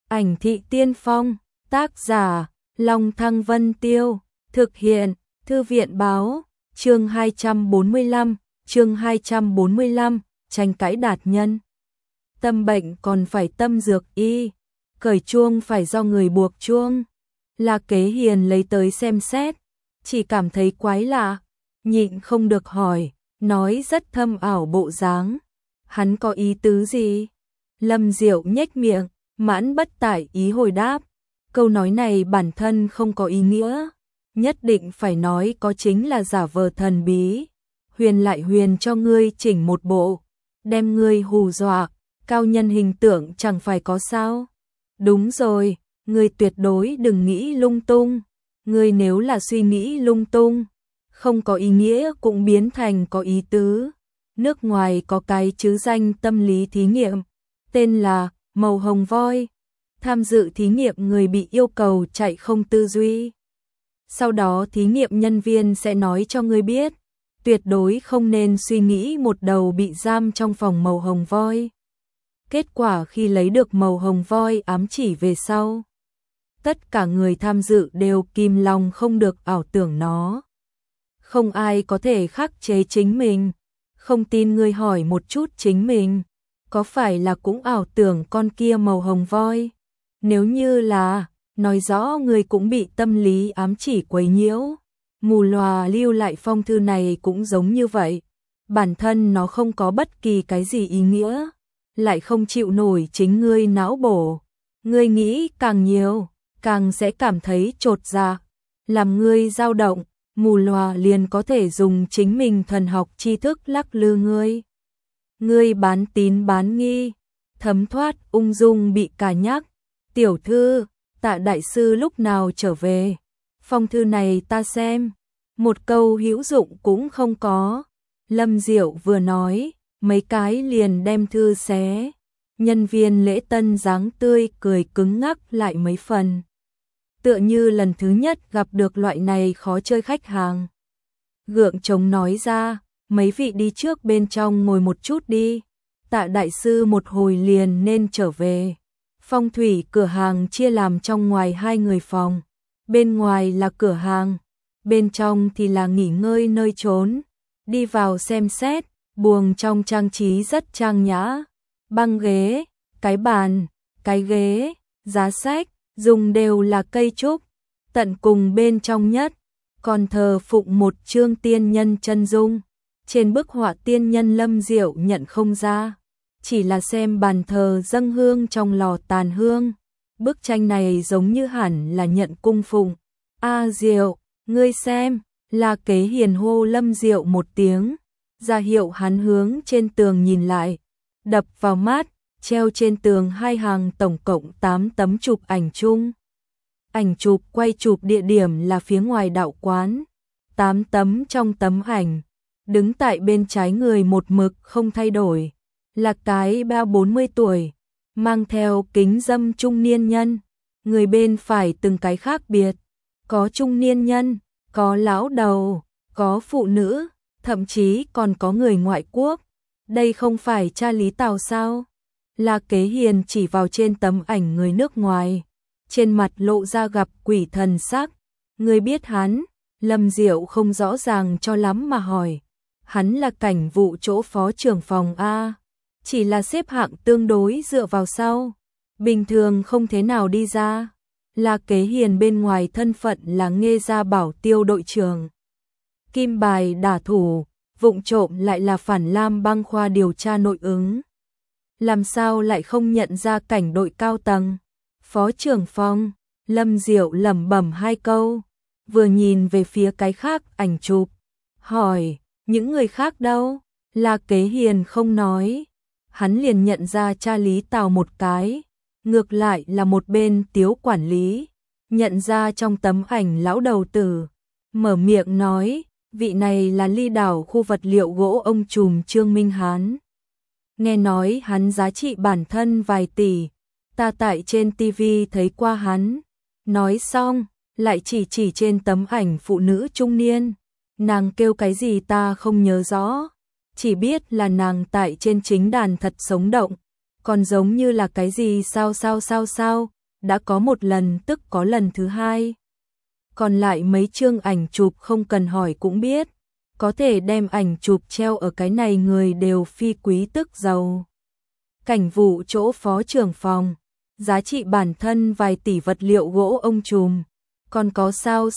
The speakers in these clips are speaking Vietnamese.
Ảnh thị tiên phong, tác giả, Long Thăng Vân Tiêu, thực hiện, Thư viện báo, chương 245, tranh cãi đạt nhân. Tâm bệnh còn phải tâm dược y, cởi chuông phải do người buộc chuông. La Kế Hiền lấy tới xem xét, chỉ cảm thấy quái lạ, nhịn không được hỏi, nói rất thâm ảo bộ dáng. Hắn có ý tứ gì? Lâm Diệu nhếch miệng, mãn bất tại ý hồi đáp. Câu nói này bản thân không có ý nghĩa, nhất định phải nói có chính là giả vờ thần bí. Huyền lại huyền cho ngươi chỉnh một bộ, đem ngươi hù dọa, cao nhân hình tượng chẳng phải có sao. Đúng rồi, ngươi tuyệt đối đừng nghĩ lung tung. Ngươi nếu là suy nghĩ lung tung, không có ý nghĩa cũng biến thành có ý tứ. Nước ngoài có cái chứ danh tâm lý thí nghiệm, tên là màu hồng voi. Tham dự thí nghiệm người bị yêu cầu chạy không tư duy. Sau đó thí nghiệm nhân viên sẽ nói cho ngươi biết, tuyệt đối không nên suy nghĩ một đầu bị giam trong phòng màu hồng voi. Kết quả khi lấy được màu hồng voi ám chỉ về sau, tất cả người tham dự đều kìm lòng không được ảo tưởng nó. Không ai có thể khắc chế chính mình. Không tin ngươi hỏi một chút chính mình, có phải là cũng ảo tưởng con kia màu hồng voi? Nếu như là, nói rõ người cũng bị tâm lý ám chỉ quấy nhiễu. Mù lòa lưu lại phong thư này cũng giống như vậy. Bản thân nó không có bất kỳ cái gì ý nghĩa, lại không chịu nổi chính ngươi não bổ. Ngươi nghĩ càng nhiều, càng sẽ cảm thấy chột dạ, làm ngươi dao động. Mù lòa liền có thể dùng chính mình thần học tri thức lắc lư ngươi. Ngươi bán tín bán nghi, thấm thoát ung dung bị cà nhắc. Tiểu thư, Tạ đại sư lúc nào trở về? Phong thư này ta xem, một câu hữu dụng cũng không có. Lâm Diệu vừa nói, mấy cái liền đem thư xé. Nhân viên lễ tân dáng tươi cười cứng ngắc lại mấy phần. Tựa như lần thứ nhất gặp được loại này khó chơi khách hàng. Gượng chống nói ra, mấy vị đi trước bên trong ngồi một chút đi. Tạ đại sư một hồi liền nên trở về. Phong thủy cửa hàng chia làm trong ngoài hai người phòng. Bên ngoài là cửa hàng, bên trong thì là nghỉ ngơi nơi trốn. Đi vào xem xét, buồng trong trang trí rất trang nhã. Băng ghế, cái bàn, cái ghế, giá sách, dùng đều là cây trúc. Tận cùng bên trong nhất, còn thờ phụng một chương tiên nhân chân dung. Trên bức họa tiên nhân Lâm Diệu nhận không ra, chỉ là xem bàn thờ dâng hương trong lò tàn hương. Bức tranh này giống như hẳn là nhận cung phụng. Diệu, ngươi xem, La Kế Hiền hô Lâm Diệu một tiếng, ra hiệu hắn hướng trên tường nhìn lại. Đập vào mắt, treo trên tường hai hàng tổng cộng 8 tấm chụp ảnh chung. Ảnh chụp quay chụp địa điểm là phía ngoài đạo quán. 8 tấm trong tấm ảnh, đứng tại bên trái người một mực không thay đổi, là cái ba 40 tuổi, mang theo kính dâm trung niên nhân. Người bên phải từng cái khác biệt, có trung niên nhân, có lão đầu, có phụ nữ, thậm chí còn có người ngoại quốc. Đây không phải cha Lý Tào sao? La Kế Hiền chỉ vào trên tấm ảnh người nước ngoài, trên mặt lộ ra gặp quỷ thần sắc. Người biết hắn? Lâm Diệu không rõ ràng cho lắm mà hỏi. Hắn là cảnh vụ chỗ phó trưởng phòng A, chỉ là xếp hạng tương đối dựa vào sau, bình thường không thế nào đi ra. La Kế Hiền bên ngoài thân phận là Nghê Gia Bảo Tiêu đội trưởng, kim bài đả thủ, vụng trộm lại là Phản Lam băng khoa điều tra nội ứng. Làm sao lại không nhận ra cảnh đội cao tầng? Phó trưởng phòng, Lâm Diệu lẩm bẩm hai câu, vừa nhìn về phía cái khác ảnh chụp, hỏi, những người khác đâu? La Kế Hiền không nói, hắn liền nhận ra cha Lý Tào một cái, ngược lại là một bên Tiếu quản lý, nhận ra trong tấm ảnh lão đầu tử, mở miệng nói, vị này là ly đảo khu vật liệu gỗ ông trùm Trương Minh Hán. Nghe nói hắn giá trị bản thân vài tỷ, ta tại trên TV thấy qua hắn. Nói xong, lại chỉ trên tấm ảnh phụ nữ trung niên. Nàng kêu cái gì ta không nhớ rõ, chỉ biết là nàng tại trên chính đàn thật sống động, còn giống như là cái gì sao, đã có một lần tức có lần thứ hai. Còn lại mấy chương ảnh chụp không cần hỏi cũng biết, có thể đem ảnh chụp treo ở cái này người đều phi quý tức giàu. Cảnh vụ chỗ phó trưởng phòng, giá trị bản thân vài tỷ vật liệu gỗ ông trùm, còn có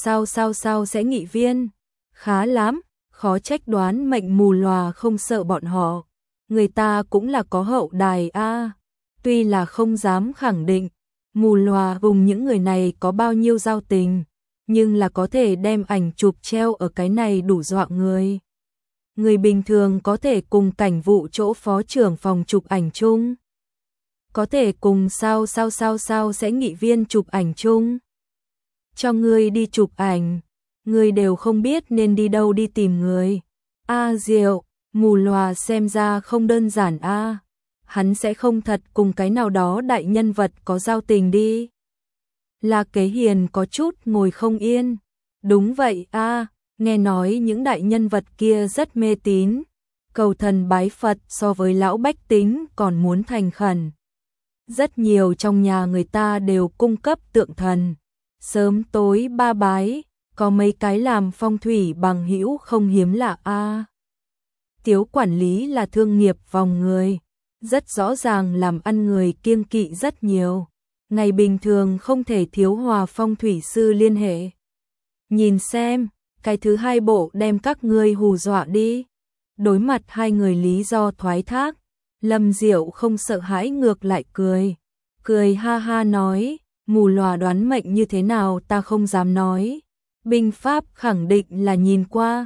sao sẽ nghị viên, khá lắm, khó trách đoán mệnh mù lòa không sợ bọn họ, người ta cũng là có hậu đài a. Tuy là không dám khẳng định mù lòa cùng những người này có bao nhiêu giao tình, nhưng là có thể đem ảnh chụp treo ở cái này đủ dọa người. Người bình thường có thể cùng cảnh vụ chỗ phó trưởng phòng chụp ảnh chung, có thể cùng sao sẽ nghị viên chụp ảnh chung. Cho ngươi đi chụp ảnh, ngươi đều không biết nên đi đâu đi tìm người. Diệu, mù lòa xem ra không đơn giản a. Hắn sẽ không thật cùng cái nào đó đại nhân vật có giao tình đi. La Kế Hiền có chút ngồi không yên. Đúng vậy a, nghe nói những đại nhân vật kia rất mê tín, cầu thần bái Phật so với lão bách tính còn muốn thành khẩn. Rất nhiều trong nhà người ta đều cung cấp tượng thần, sớm tối ba bái, có mấy cái làm phong thủy bằng hữu không hiếm lạ a. Tiếu quản lý là thương nghiệp vòng người, rất rõ ràng làm ăn người kiêng kỵ rất nhiều. Ngày bình thường không thể thiếu hòa phong thủy sư liên hệ. Nhìn xem, cái thứ hai bộ đem các ngươi hù dọa đi. Đối mặt hai người lý do thoái thác, Lâm Diệu không sợ hãi ngược lại cười. Cười ha ha nói, mù lòa đoán mệnh như thế nào ta không dám nói. Binh pháp khẳng định là nhìn qua,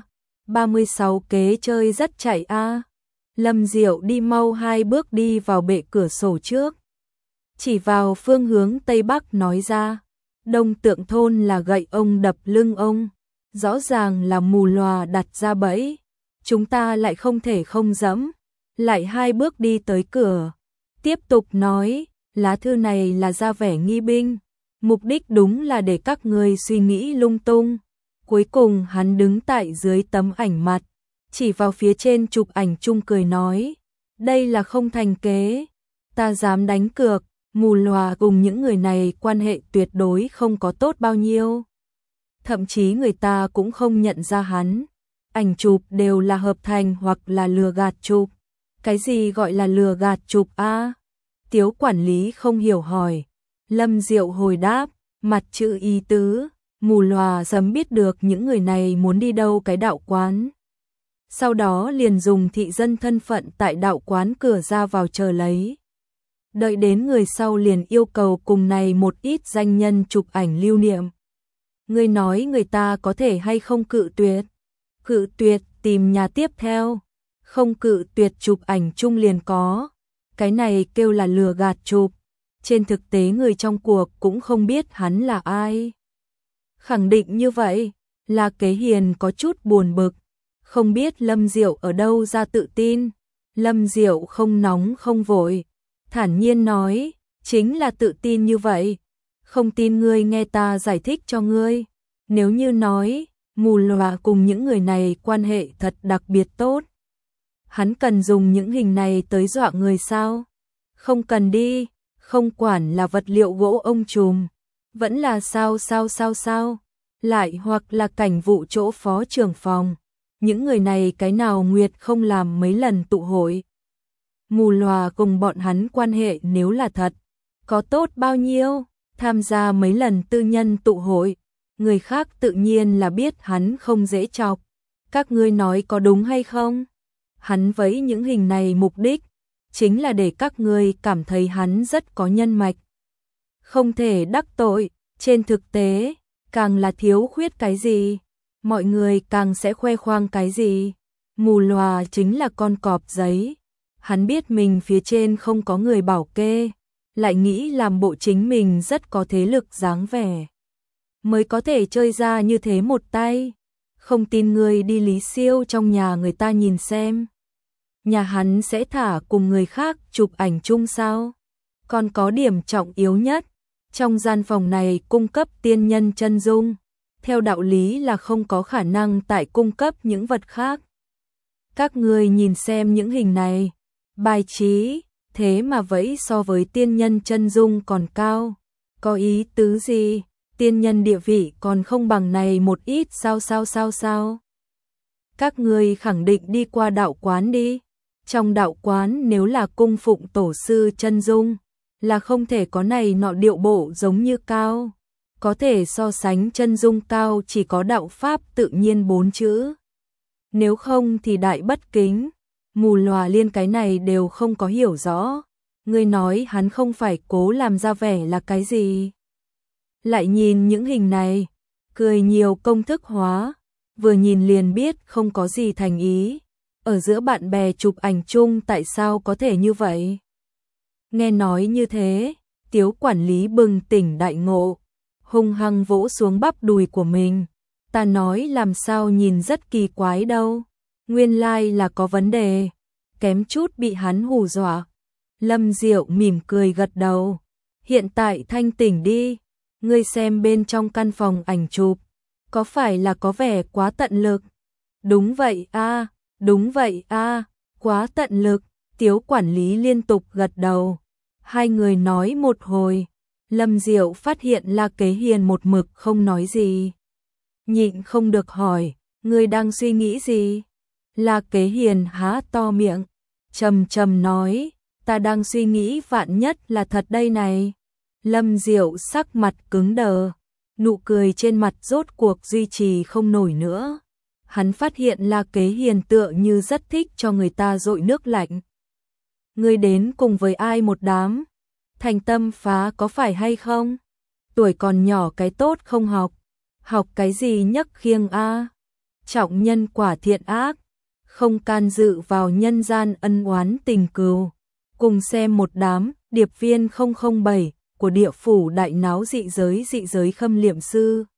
36 kế chơi rất chạy a. Lâm Diệu đi mau 2 bước đi vào bệ cửa sổ trước, chỉ vào phương hướng Tây Bắc nói ra, Đông Tượng thôn là gậy ông đập lưng ông, rõ ràng là mù lòa đặt ra bẫy, chúng ta lại không thể không dẫm, lại 2 bước đi tới cửa, tiếp tục nói, lá thư này là ra vẻ nghi binh, mục đích đúng là để các người suy nghĩ lung tung. Cuối cùng hắn đứng tại dưới tấm ảnh mặt, chỉ vào phía trên chụp ảnh chung cười nói, đây là không thành kế, ta dám đánh cược, mù lòa cùng những người này quan hệ tuyệt đối không có tốt bao nhiêu. Thậm chí người ta cũng không nhận ra hắn, ảnh chụp đều là hợp thành hoặc là lừa gạt chụp. Cái gì gọi là lừa gạt chụp a? Tiếu quản lý không hiểu hỏi. Lâm Diệu hồi đáp, mặt chữ ý tứ, mù lòa sớm biết được những người này muốn đi đâu cái đạo quán. Sau đó liền dùng thị dân thân phận tại đạo quán cửa ra vào chờ lấy. Đợi đến người sau liền yêu cầu cùng này một ít danh nhân chụp ảnh lưu niệm. Người nói người ta có thể hay không cự tuyệt? Cự tuyệt tìm nhà tiếp theo, không cự tuyệt chụp ảnh chung liền có. Cái này kêu là lừa gạt chụp. Trên thực tế người trong cuộc cũng không biết hắn là ai. Khẳng định như vậy, La Kế Hiền có chút buồn bực, không biết Lâm Diệu ở đâu ra tự tin. Lâm Diệu không nóng không vội, thản nhiên nói, chính là tự tin như vậy. Không tin ngươi nghe ta giải thích cho ngươi. Nếu như nói, mù lòa cùng những người này quan hệ thật đặc biệt tốt, hắn cần dùng những hình này tới dọa người sao? Không cần đi, không quản là vật liệu gỗ ông trùm, vẫn là sao, lại hoặc là cảnh vụ chỗ phó trưởng phòng. Những người này cái nào Nguyệt không làm mấy lần tụ hội. Mù lòa cùng bọn hắn quan hệ nếu là thật, có tốt bao nhiêu, tham gia mấy lần tư nhân tụ hội, người khác tự nhiên là biết hắn không dễ chọc. Các ngươi nói có đúng hay không? Hắn với những hình này mục đích chính là để các ngươi cảm thấy hắn rất có nhân mạch. Không thể đắc tội, trên thực tế, càng là thiếu khuyết cái gì, mọi người càng sẽ khoe khoang cái gì. Mù lòa chính là con cọp giấy. Hắn biết mình phía trên không có người bảo kê, lại nghĩ làm bộ chính mình rất có thế lực dáng vẻ, mới có thể chơi ra như thế một tay. Không tin người đi Lý Siêu trong nhà người ta nhìn xem. Nhà hắn sẽ thả cùng người khác chụp ảnh chung sao? Còn có điểm trọng yếu nhất, trong gian phòng này cung cấp tiên nhân chân dung, theo đạo lý là không có khả năng tại cung cấp những vật khác. Các người nhìn xem những hình này, bài trí, thế mà vẫy so với tiên nhân chân dung còn cao. Có ý tứ gì? Tiên nhân địa vị còn không bằng này một ít sao? Các ngươi khẳng định đi qua đạo quán đi. Trong đạo quán nếu là cung phụng tổ sư chân dung, là không thể có này nọ điệu bộ giống như cao. Có thể so sánh chân dung cao chỉ có đạo pháp tự nhiên 4 chữ. Nếu không thì đại bất kính. Mù lòa liên cái này đều không có hiểu rõ. Ngươi nói hắn không phải cố làm ra vẻ là cái gì. Lại nhìn những hình này, cười nhiều công thức hóa, vừa nhìn liền biết không có gì thành ý. Ở giữa bạn bè chụp ảnh chung tại sao có thể như vậy? Nghe nói như thế, Tiếu quản lý bừng tỉnh đại ngộ, hung hăng vỗ xuống bắp đùi của mình. Ta nói làm sao nhìn rất kỳ quái đâu, nguyên lai là có vấn đề, kém chút bị hắn hù dọa. Lâm Diệu mỉm cười gật đầu, hiện tại thanh tỉnh đi, ngươi xem bên trong căn phòng ảnh chụp, có phải là có vẻ quá tận lực? Đúng vậy a, đúng vậy a, quá tận lực. Tiếu quản lý liên tục gật đầu. Hai người nói một hồi, Lâm Diệu phát hiện La Kế Hiền một mực không nói gì. Nhịn không được hỏi, ngươi đang suy nghĩ gì? La Kế Hiền há to miệng, trầm nói, ta đang suy nghĩ vạn nhất là thật đây này. Lâm Diệu sắc mặt cứng đờ, nụ cười trên mặt rốt cuộc duy trì không nổi nữa. Hắn phát hiện La Kế Hiền tựa như rất thích cho người ta dội nước lạnh. Ngươi đến cùng với ai một đám? Thành tâm phá có phải hay không? Tuổi còn nhỏ cái tốt không học, học cái gì nhấc khiêng a? Trọng nhân quả thiện ác, không can dự vào nhân gian ân oán tình cừu. Cùng xem một đám điệp viên 007 của địa phủ đại náo dị giới khâm liệm sư.